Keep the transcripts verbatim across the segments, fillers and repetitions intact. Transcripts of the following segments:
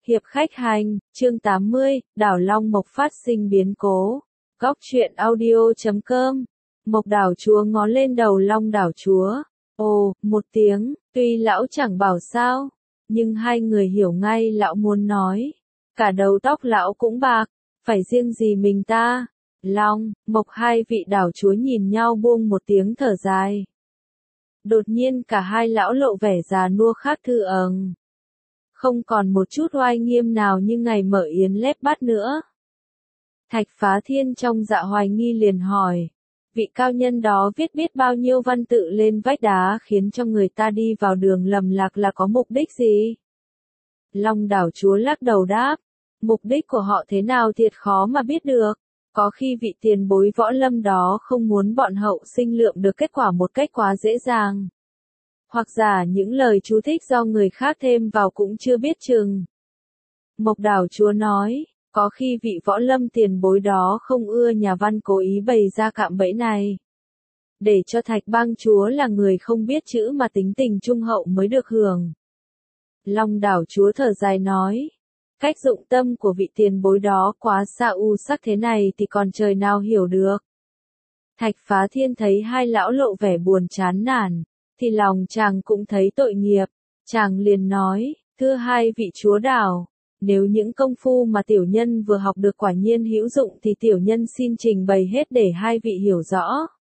Hiệp khách hành, chương tám mươi, đảo Long Mộc phát sinh biến cố. Góc truyện audio chấm com. Mộc đảo chúa ngó lên đầu Long đảo chúa. Ồ, một tiếng, tuy lão chẳng bảo sao, nhưng hai người hiểu ngay lão muốn nói. Cả đầu tóc lão cũng bạc, phải riêng gì mình ta. Long, Mộc hai vị đảo chúa nhìn nhau buông một tiếng thở dài. Đột nhiên cả hai lão lộ vẻ già nua khác thường ầng. Không còn một chút oai nghiêm nào như ngày mở yến lép bát nữa. Thạch Phá Thiên trong dạ hoài nghi liền hỏi, vị cao nhân đó viết biết bao nhiêu văn tự lên vách đá khiến cho người ta đi vào đường lầm lạc là có mục đích gì? Long đảo chúa lắc đầu đáp, mục đích của họ thế nào thiệt khó mà biết được. Có khi vị tiền bối võ lâm đó không muốn bọn hậu sinh lượng được kết quả một cách quá dễ dàng. Hoặc giả những lời chú thích do người khác thêm vào cũng chưa biết chừng. Mộc đảo chúa nói, có khi vị võ lâm tiền bối đó không ưa nhà văn cố ý bày ra cạm bẫy này. Để cho Thạch Bang chúa là người không biết chữ mà tính tình trung hậu mới được hưởng. Long đảo chúa thở dài nói, cách dụng tâm của vị tiền bối đó quá xa u sắc thế này thì còn trời nào hiểu được. Thạch Phá Thiên thấy hai lão lộ vẻ buồn chán nản, thì lòng chàng cũng thấy tội nghiệp, chàng liền nói, thưa hai vị chúa đảo, nếu những công phu mà tiểu nhân vừa học được quả nhiên hữu dụng thì tiểu nhân xin trình bày hết để hai vị hiểu rõ.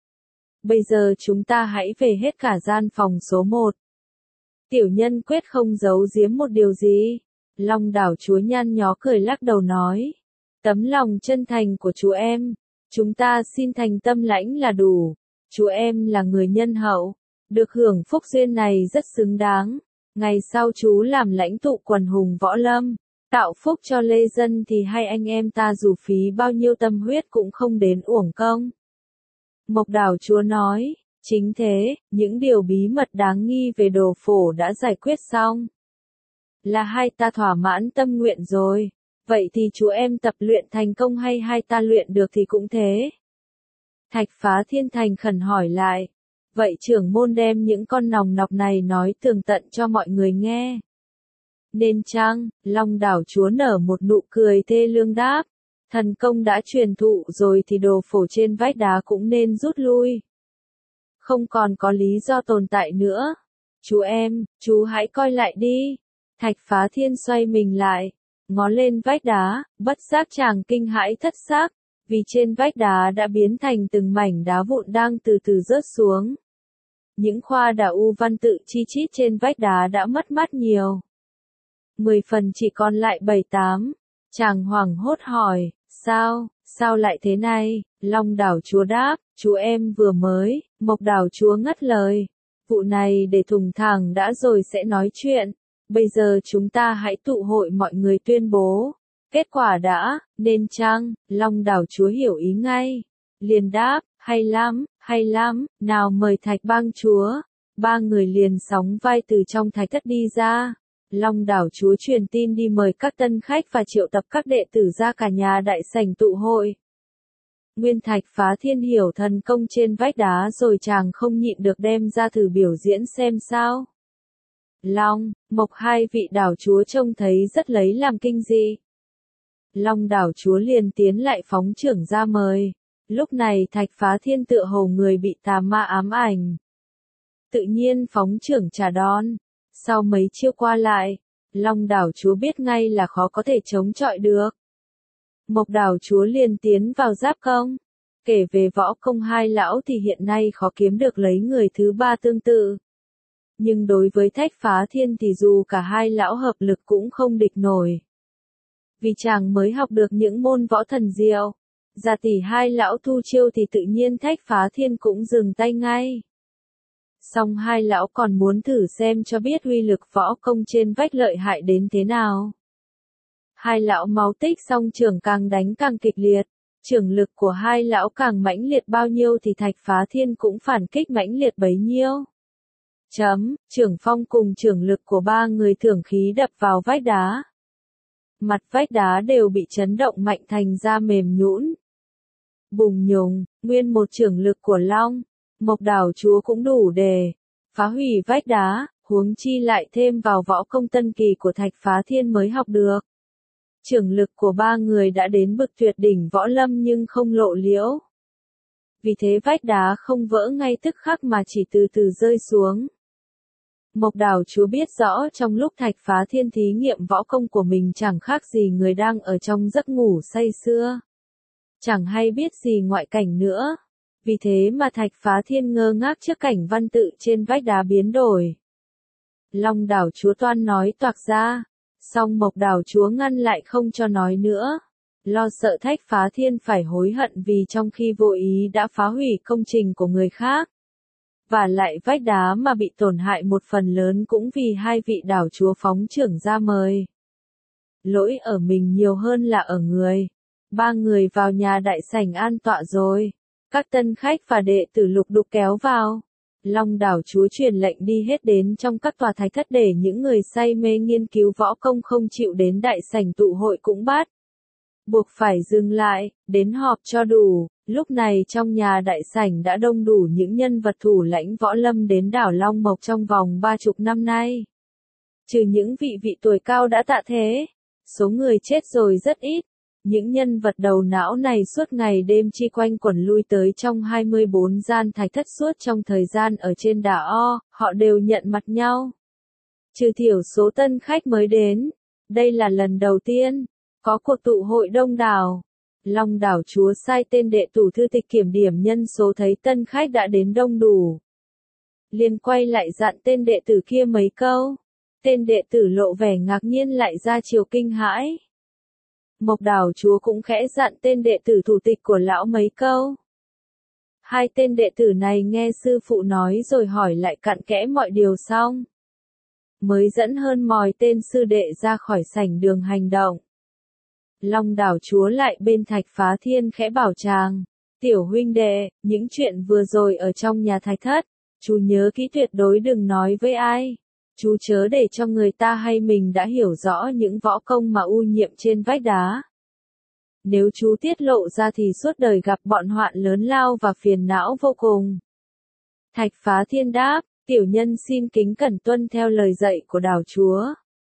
Bây giờ chúng ta hãy về hết cả gian phòng số một. Tiểu nhân quyết không giấu giếm một điều gì. Long đảo chúa nhăn nhó cười lắc đầu nói, tấm lòng chân thành của chú em, chúng ta xin thành tâm lãnh là đủ, chú em là người nhân hậu, được hưởng phúc duyên này rất xứng đáng, ngày sau chú làm lãnh tụ quần hùng võ lâm, tạo phúc cho lê dân thì hai anh em ta dù phí bao nhiêu tâm huyết cũng không đến uổng công. Mộc đảo chúa nói, chính thế, những điều bí mật đáng nghi về đồ phổ đã giải quyết xong. Là hai ta thỏa mãn tâm nguyện rồi, vậy thì chú em tập luyện thành công hay hai ta luyện được thì cũng thế. Thạch Phá Thiên thành khẩn hỏi lại, vậy trưởng môn đem những con nòng nọc này nói tường tận cho mọi người nghe. Nên chăng, Long đảo chúa nở một nụ cười thê lương đáp, thần công đã truyền thụ rồi thì đồ phổ trên vách đá cũng nên rút lui. Không còn có lý do tồn tại nữa. Chú em, chú hãy coi lại đi. Thạch Phá Thiên xoay mình lại, ngó lên vách đá, bất giác chàng kinh hãi thất xác, vì trên vách đá đã biến thành từng mảnh đá vụn đang từ từ rớt xuống. Những khoa đà u văn tự chi chít trên vách đá đã mất mát nhiều. Mười phần chỉ còn lại bảy tám. Chàng hoảng hốt hỏi, sao, sao lại thế này? Long đảo chúa đáp, chú em vừa mới. Mộc đảo chúa ngắt lời, vụ này để thùng thẳng đã rồi sẽ nói chuyện. Bây giờ chúng ta hãy tụ hội mọi người tuyên bố. Kết quả đã, nên chăng? Long đảo chúa hiểu ý ngay. Liền đáp, hay lắm, hay lắm, nào mời Thạch Bang chúa. Ba người liền sóng vai từ trong thạch thất đi ra. Long đảo chúa truyền tin đi mời các tân khách và triệu tập các đệ tử ra cả nhà đại sảnh tụ hội. Nguyên Thạch Phá Thiên hiểu thần công trên vách đá rồi chàng không nhịn được đem ra thử biểu diễn xem sao. Long, Mộc hai vị đảo chúa trông thấy rất lấy làm kinh dị. Long đảo chúa liền tiến lại phóng trưởng ra mời. Lúc này Thạch Phá Thiên tựa hồ người bị tà ma ám ảnh. Tự nhiên phóng trưởng trả đón. Sau mấy chiêu qua lại, Long đảo chúa biết ngay là khó có thể chống chọi được. Mộc đảo chúa liền tiến vào giáp công. Kể về võ công hai lão thì hiện nay khó kiếm được lấy người thứ ba tương tự. Nhưng đối với Thạch Phá Thiên thì dù cả hai lão hợp lực cũng không địch nổi. Vì chàng mới học được những môn võ thần diệu. Giả tỷ hai lão thu chiêu thì tự nhiên Thạch Phá Thiên cũng dừng tay ngay. Song hai lão còn muốn thử xem cho biết uy lực võ công trên vách lợi hại đến thế nào. Hai lão máu tích song trưởng càng đánh càng kịch liệt. Trưởng lực của hai lão càng mãnh liệt bao nhiêu thì Thạch Phá Thiên cũng phản kích mãnh liệt bấy nhiêu. Chấm, trưởng phong cùng trưởng lực của ba người thưởng khí đập vào vách đá. Mặt vách đá đều bị chấn động mạnh thành ra mềm nhũn. Bùng nhùng, nguyên một trưởng lực của Long, Mộc đảo chúa cũng đủ để phá hủy vách đá, huống chi lại thêm vào võ công tân kỳ của Thạch Phá Thiên mới học được. Trưởng lực của ba người đã đến bực tuyệt đỉnh võ lâm nhưng không lộ liễu. Vì thế vách đá không vỡ ngay tức khắc mà chỉ từ từ rơi xuống. Mộc Đảo Chúa biết rõ trong lúc Thạch Phá Thiên thí nghiệm võ công của mình chẳng khác gì người đang ở trong giấc ngủ say sưa. Chẳng hay biết gì ngoại cảnh nữa. Vì thế mà Thạch Phá Thiên ngơ ngác trước cảnh văn tự trên vách đá biến đổi. Long Đảo Chúa toan nói toạc ra, song Mộc Đảo Chúa ngăn lại không cho nói nữa. Lo sợ Thạch Phá Thiên phải hối hận vì trong khi vô ý đã phá hủy công trình của người khác. Và lại vách đá mà bị tổn hại một phần lớn cũng vì hai vị đảo chúa phóng trưởng ra mời. Lỗi ở mình nhiều hơn là ở người. Ba người vào nhà đại sảnh an tọa rồi. Các tân khách và đệ tử lục đục kéo vào. Long Đảo Chúa truyền lệnh đi hết đến trong các tòa thạch thất để những người say mê nghiên cứu võ công không chịu đến đại sảnh tụ hội cũng bắt buộc phải dừng lại, đến họp cho đủ. Lúc này trong nhà đại sảnh đã đông đủ những nhân vật thủ lãnh võ lâm đến đảo Long Mộc trong vòng ba chục năm nay. Trừ những vị vị tuổi cao đã tạ thế, số người chết rồi rất ít. Những nhân vật đầu não này suốt ngày đêm chi quanh quẩn lui tới trong hai mươi bốn gian thạch thất suốt trong thời gian ở trên đảo O, họ đều nhận mặt nhau. Trừ thiểu số tân khách mới đến, đây là lần đầu tiên có cuộc tụ hội đông đảo. Long Đảo Chúa sai tên đệ tử thư tịch kiểm điểm nhân số, thấy tân khách đã đến đông đủ. Liền quay lại dặn tên đệ tử kia mấy câu. Tên đệ tử lộ vẻ ngạc nhiên lại ra chiều kinh hãi. Mộc Đảo Chúa cũng khẽ dặn tên đệ tử thủ tịch của lão mấy câu. Hai tên đệ tử này nghe sư phụ nói rồi hỏi lại cặn kẽ mọi điều xong. Mới dẫn hơn mòi tên sư đệ ra khỏi sảnh đường hành động. Long Đảo Chúa lại bên Thạch Phá Thiên khẽ bảo chàng, tiểu huynh đệ, những chuyện vừa rồi ở trong nhà thạch thất, chú nhớ kỹ tuyệt đối đừng nói với ai. Chú chớ để cho người ta hay mình đã hiểu rõ những võ công mà u nhiệm trên vách đá. Nếu chú tiết lộ ra thì suốt đời gặp bọn hoạn lớn lao và phiền não vô cùng. Thạch Phá Thiên đáp, tiểu nhân xin kính cẩn tuân theo lời dạy của Đảo Chúa.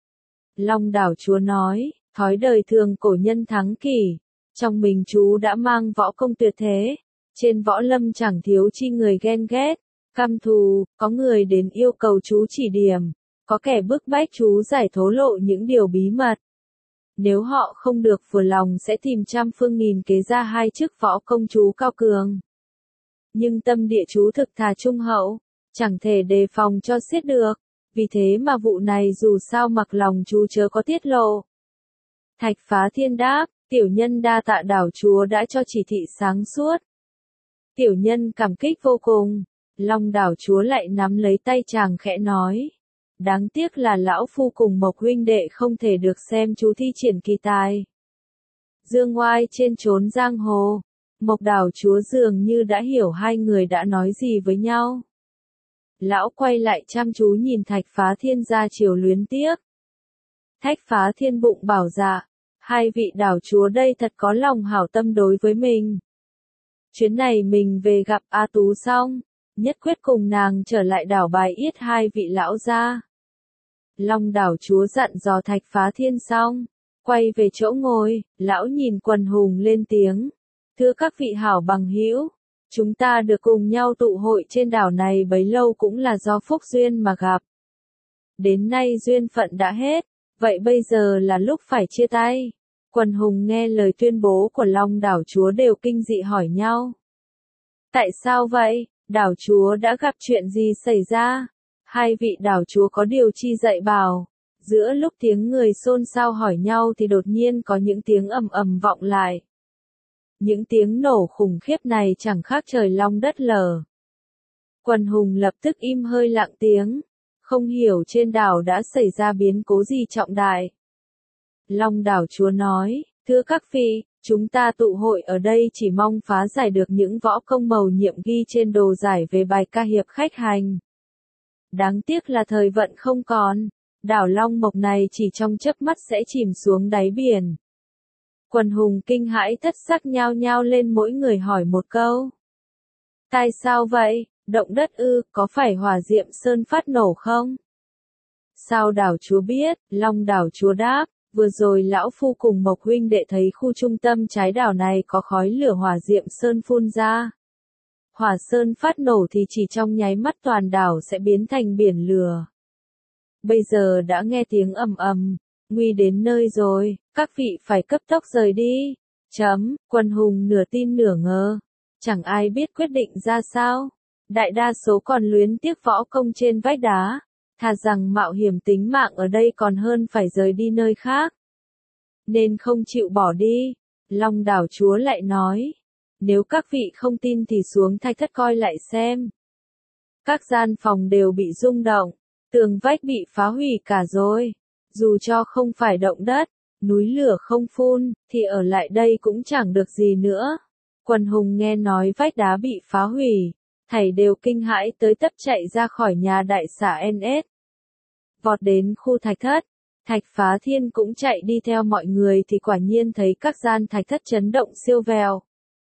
Long Đảo Chúa nói, thói đời thường cổ nhân thắng kỷ, trong mình chú đã mang võ công tuyệt thế, trên võ lâm chẳng thiếu chi người ghen ghét, căm thù, có người đến yêu cầu chú chỉ điểm, có kẻ bức bách chú giải thố lộ những điều bí mật. Nếu họ không được vừa lòng sẽ tìm trăm phương nghìn kế ra hai chức võ công chú cao cường. Nhưng tâm địa chú thực thà trung hậu, chẳng thể đề phòng cho xiết được, vì thế mà vụ này dù sao mặc lòng chú chớ có tiết lộ. Thạch Phá Thiên đáp, tiểu nhân đa tạ Đảo Chúa đã cho chỉ thị sáng suốt. Tiểu nhân cảm kích vô cùng. Long Đảo Chúa lại nắm lấy tay chàng khẽ nói. Đáng tiếc là lão phu cùng Mộc huynh đệ không thể được xem chú thi triển kỳ tài. Dương oai trên chốn giang hồ. Mộc Đảo Chúa dường như đã hiểu hai người đã nói gì với nhau. Lão quay lại chăm chú nhìn Thạch Phá Thiên ra chiều luyến tiếc. Thạch Phá Thiên bụng bảo dạ, hai vị đảo chúa đây thật có lòng hảo tâm đối với mình. Chuyến này mình về gặp A Tú xong, nhất quyết cùng nàng trở lại đảo bài yết hai vị lão gia. Long Đảo Chúa dặn dò Thạch Phá Thiên xong, quay về chỗ ngồi, lão nhìn quần hùng lên tiếng. Thưa các vị hảo bằng hữu, chúng ta được cùng nhau tụ hội trên đảo này bấy lâu cũng là do phúc duyên mà gặp. Đến nay duyên phận đã hết, vậy bây giờ là lúc phải chia tay. Quần hùng nghe lời tuyên bố của Long Đảo Chúa đều kinh dị hỏi nhau. Tại sao vậy? Đảo Chúa đã gặp chuyện gì xảy ra? Hai vị đảo chúa có điều chi dạy bảo. Giữa lúc tiếng người xôn xao hỏi nhau thì đột nhiên có những tiếng ầm ầm vọng lại. Những tiếng nổ khủng khiếp này chẳng khác trời long đất lở. Quần hùng lập tức im hơi lặng tiếng, không hiểu trên đảo đã xảy ra biến cố gì trọng đại. Long Đảo Chúa nói, thưa các vị, chúng ta tụ hội ở đây chỉ mong phá giải được những võ công mầu nhiệm ghi trên đồ giải về bài ca hiệp khách hành. Đáng tiếc là thời vận không còn, đảo Long Mộc này chỉ trong chớp mắt sẽ chìm xuống đáy biển. Quần hùng kinh hãi thất sắc nhao nhao lên mỗi người hỏi một câu. Tại sao vậy? Động đất ư, có phải hỏa diệm sơn phát nổ không? Sao đảo chúa biết? Long đảo chúa đáp, vừa rồi lão phu cùng Mộc huynh đệ thấy khu trung tâm trái đảo này có khói lửa hỏa diệm sơn phun ra. Hỏa sơn phát nổ thì chỉ trong nháy mắt toàn đảo sẽ biến thành biển lửa. Bây giờ đã nghe tiếng ầm ầm, nguy đến nơi rồi, các vị phải cấp tốc rời đi. Chấm, Quần hùng nửa tin nửa ngờ. Chẳng ai biết quyết định ra sao. Đại đa số còn luyến tiếc võ công trên vách đá. Thà rằng mạo hiểm tính mạng ở đây còn hơn phải rời đi nơi khác. Nên không chịu bỏ đi. Long đảo chúa lại nói. Nếu các vị không tin thì xuống thạch thất coi lại xem. Các gian phòng đều bị rung động. Tường vách bị phá hủy cả rồi. Dù cho không phải động đất, núi lửa không phun, thì ở lại đây cũng chẳng được gì nữa. Quần hùng nghe nói vách đá bị phá hủy, thảy đều kinh hãi tới tấp chạy ra khỏi nhà đại xà en ét. Vọt đến khu thạch thất, Thạch Phá Thiên cũng chạy đi theo mọi người thì quả nhiên thấy các gian thạch thất chấn động siêu vẹo.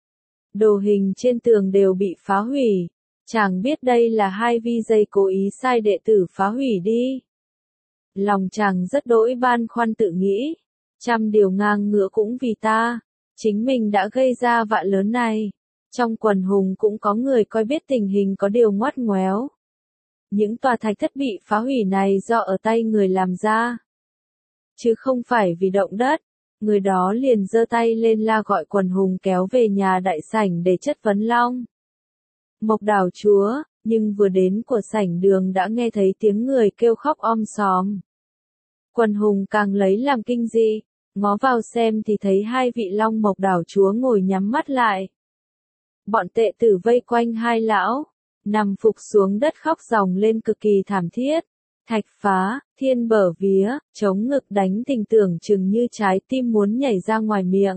Đồ hình trên tường đều bị phá hủy, chàng biết đây là hai vi dây cố ý sai đệ tử phá hủy đi. Lòng chàng rất đỗi băn khoăn tự nghĩ, trăm điều ngang ngửa cũng vì ta, chính mình đã gây ra vạ lớn này. Trong quần hùng cũng có người coi biết tình hình có điều ngoắt ngoéo. Những tòa thạch thất bị phá hủy này do ở tay người làm ra, chứ không phải vì động đất. Người đó liền giơ tay lên la gọi quần hùng kéo về nhà đại sảnh để chất vấn Long Mộc đảo chúa, nhưng vừa đến của sảnh đường đã nghe thấy tiếng người kêu khóc om sòm. Quần hùng càng lấy làm kinh dị, ngó vào xem thì thấy hai vị Long Mộc đảo chúa ngồi nhắm mắt lại. Bọn tệ tử vây quanh hai lão, nằm phục xuống đất khóc ròng lên cực kỳ thảm thiết. Thạch Phá Thiên bở vía, chống ngực đánh tình tưởng chừng như trái tim muốn nhảy ra ngoài miệng.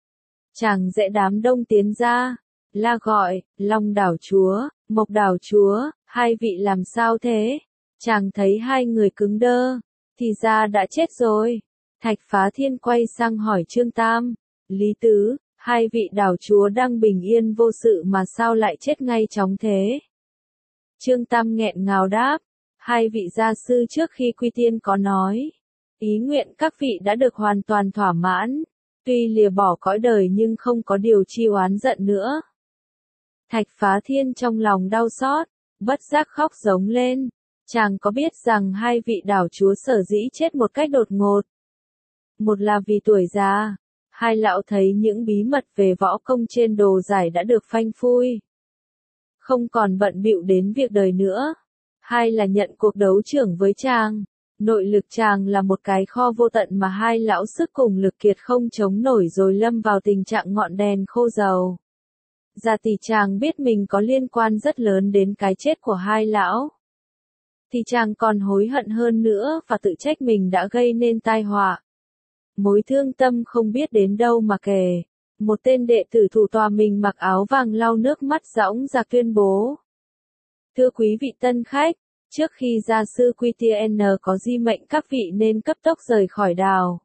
Chàng dễ đám đông tiến ra, la gọi, Long đảo chúa, Mộc đảo chúa, hai vị làm sao thế? Chàng thấy hai người cứng đơ, thì ra đã chết rồi. Thạch Phá Thiên quay sang hỏi Trương Tam, Lý Tứ, hai vị đảo chúa đang bình yên vô sự mà sao lại chết ngay chóng thế? Trương Tam nghẹn ngào đáp, hai vị gia sư trước khi quy tiên có nói, ý nguyện các vị đã được hoàn toàn thỏa mãn, tuy lìa bỏ cõi đời nhưng không có điều chi oán giận nữa. Thạch Phá Thiên trong lòng đau xót, bất giác khóc giống lên. Chàng có biết rằng hai vị đảo chúa sở dĩ chết một cách đột ngột. Một là vì tuổi già, hai lão thấy những bí mật về võ công trên đồ giải đã được phanh phui, không còn bận bịu đến việc đời nữa. Hai là nhận cuộc đấu trưởng với chàng, nội lực chàng là một cái kho vô tận mà hai lão sức cùng lực kiệt không chống nổi rồi lâm vào tình trạng ngọn đèn khô dầu. Giả tỷ chàng biết mình có liên quan rất lớn đến cái chết của hai lão, thì chàng còn hối hận hơn nữa và tự trách mình đã gây nên tai họa. Mối thương tâm không biết đến đâu mà kể. Một tên đệ tử thủ tòa mình mặc áo vàng lau nước mắt dõng dạc tuyên bố. Thưa quý vị tân khách, trước khi gia sư Quy Tiên có di mệnh các vị nên cấp tốc rời khỏi đảo.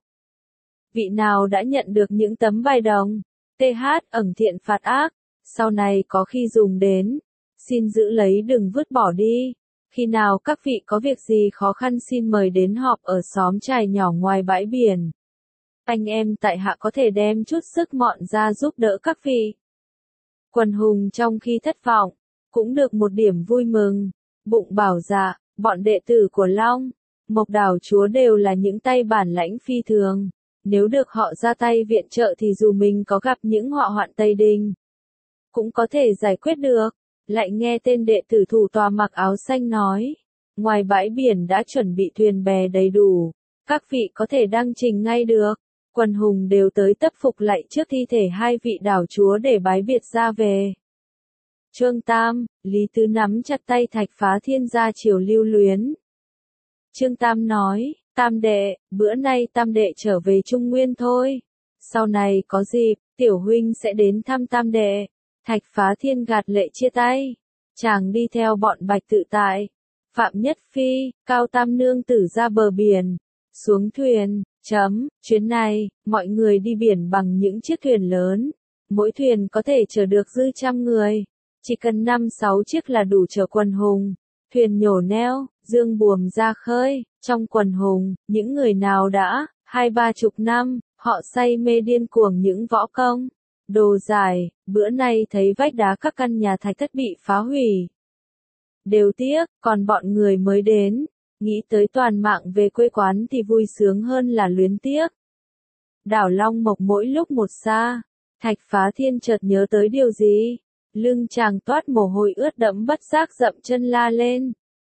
Vị nào đã nhận được những tấm bài đồng, tê hát ẩn thiện phạt ác, sau này có khi dùng đến, xin giữ lấy đừng vứt bỏ đi. Khi nào các vị có việc gì khó khăn xin mời đến họp ở xóm trài nhỏ ngoài bãi biển. Anh em tại hạ có thể đem chút sức mọn ra giúp đỡ các vị. Quần hùng trong khi thất vọng, cũng được một điểm vui mừng, bụng bảo dạ, bọn đệ tử của Long Mộc đảo chúa đều là những tay bản lãnh phi thường. Nếu được họ ra tay viện trợ thì dù mình có gặp những họa hoạn Tây Đình, cũng có thể giải quyết được. Lại nghe tên đệ tử thủ tòa mặc áo xanh nói, ngoài bãi biển đã chuẩn bị thuyền bè đầy đủ, các vị có thể đăng trình ngay được. Quần hùng đều tới tấp phục lại trước thi thể hai vị đảo chúa để bái biệt ra về. Trương Tam, Lý Tứ nắm chặt tay Thạch Phá Thiên ra chiều lưu luyến. Trương Tam nói, Tam đệ, bữa nay Tam đệ trở về Trung Nguyên thôi. Sau này có dịp, tiểu huynh sẽ đến thăm Tam đệ. Thạch Phá Thiên gạt lệ chia tay. Chàng đi theo bọn Bạch Tự Tại, Phạm Nhất Phi, Cao Tam Nương tử ra bờ biển. Xuống thuyền, chấm, chuyến này, mọi người đi biển bằng những chiếc thuyền lớn. Mỗi thuyền có thể chở được dư trăm người. Chỉ cần năm sáu chiếc là đủ chở quần hùng. thuyền nhổ neo, dương buồm ra khơi, trong quần hùng, những người nào đã, hai ba chục năm, họ say mê điên cuồng những võ công, đồ dài, bữa nay thấy vách đá các căn nhà thạch thất bị phá hủy. Đều tiếc, còn bọn người mới đến, nghĩ tới toàn mạng về quê quán thì vui sướng hơn là luyến tiếc. Đảo Long Mộc mỗi lúc một xa, Thạch Phá Thiên chợt nhớ tới điều gì, lưng chàng toát mồ hôi ướt đẫm bất giác dậm chân la lên.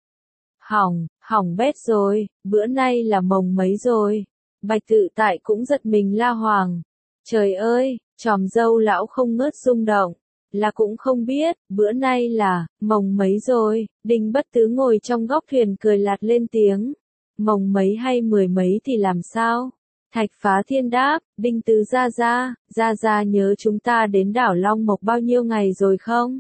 Hỏng, hỏng bét rồi, bữa nay là mồng mấy rồi. Bạch Tự Tại cũng giật mình la hoàng. Trời ơi, chòm dâu lão không ngớt rung động, là cũng không biết, bữa nay là, mồng mấy rồi. Đinh Bất Tứ ngồi trong góc thuyền cười lạt lên tiếng. Mồng mấy hay mười mấy thì làm sao? Thạch Phá Thiên đáp, Đinh Tứ gia gia, gia gia nhớ chúng ta đến đảo Long Mộc bao nhiêu ngày rồi không?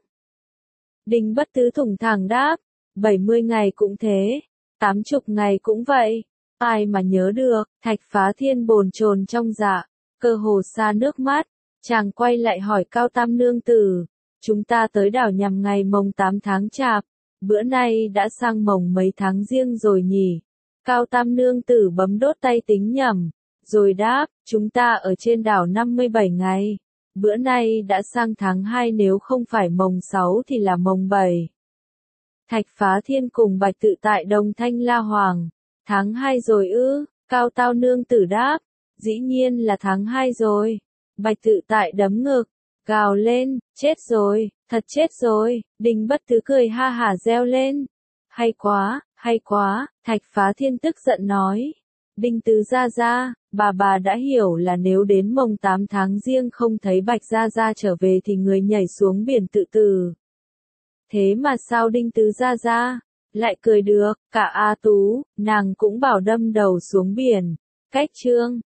Đinh Bất Tứ thủng thẳng đáp, bảy mươi ngày cũng thế, tám chục ngày cũng vậy. Ai mà nhớ được, Thạch Phá Thiên bồn chồn trong dạ, cơ hồ xa nước mắt, chàng quay lại hỏi Cao Tam nương tử, chúng ta tới đảo nhằm ngày mồng tám tháng chạp, bữa nay đã sang mồng mấy tháng riêng rồi nhỉ? Cao Tam nương tử bấm đốt tay tính nhẩm, rồi đáp, chúng ta ở trên đảo năm mươi bảy ngày, bữa nay đã sang tháng hai nếu không phải mồng sáu thì là mồng bảy. Thạch Phá Thiên cùng Bạch Tự Tại đồng thanh la hoàng. Tháng hai rồi ư? Cao Tao nương tử đáp. Dĩ nhiên là tháng hai rồi. Bạch Tự Tại đấm ngực, gào lên, chết rồi, thật chết rồi. Đinh Bất Tứ cười ha hả reo lên. Hay quá, hay quá, Thạch Phá Thiên tức giận nói. Đinh Tứ gia gia, bà bà đã hiểu là nếu đến mồng tám tháng riêng không thấy Bạch gia gia trở về thì người nhảy xuống biển tự tử. Thế mà sao Đinh Tứ gia gia lại cười được, cả A Tú, nàng cũng bảo đâm đầu xuống biển. Cách chương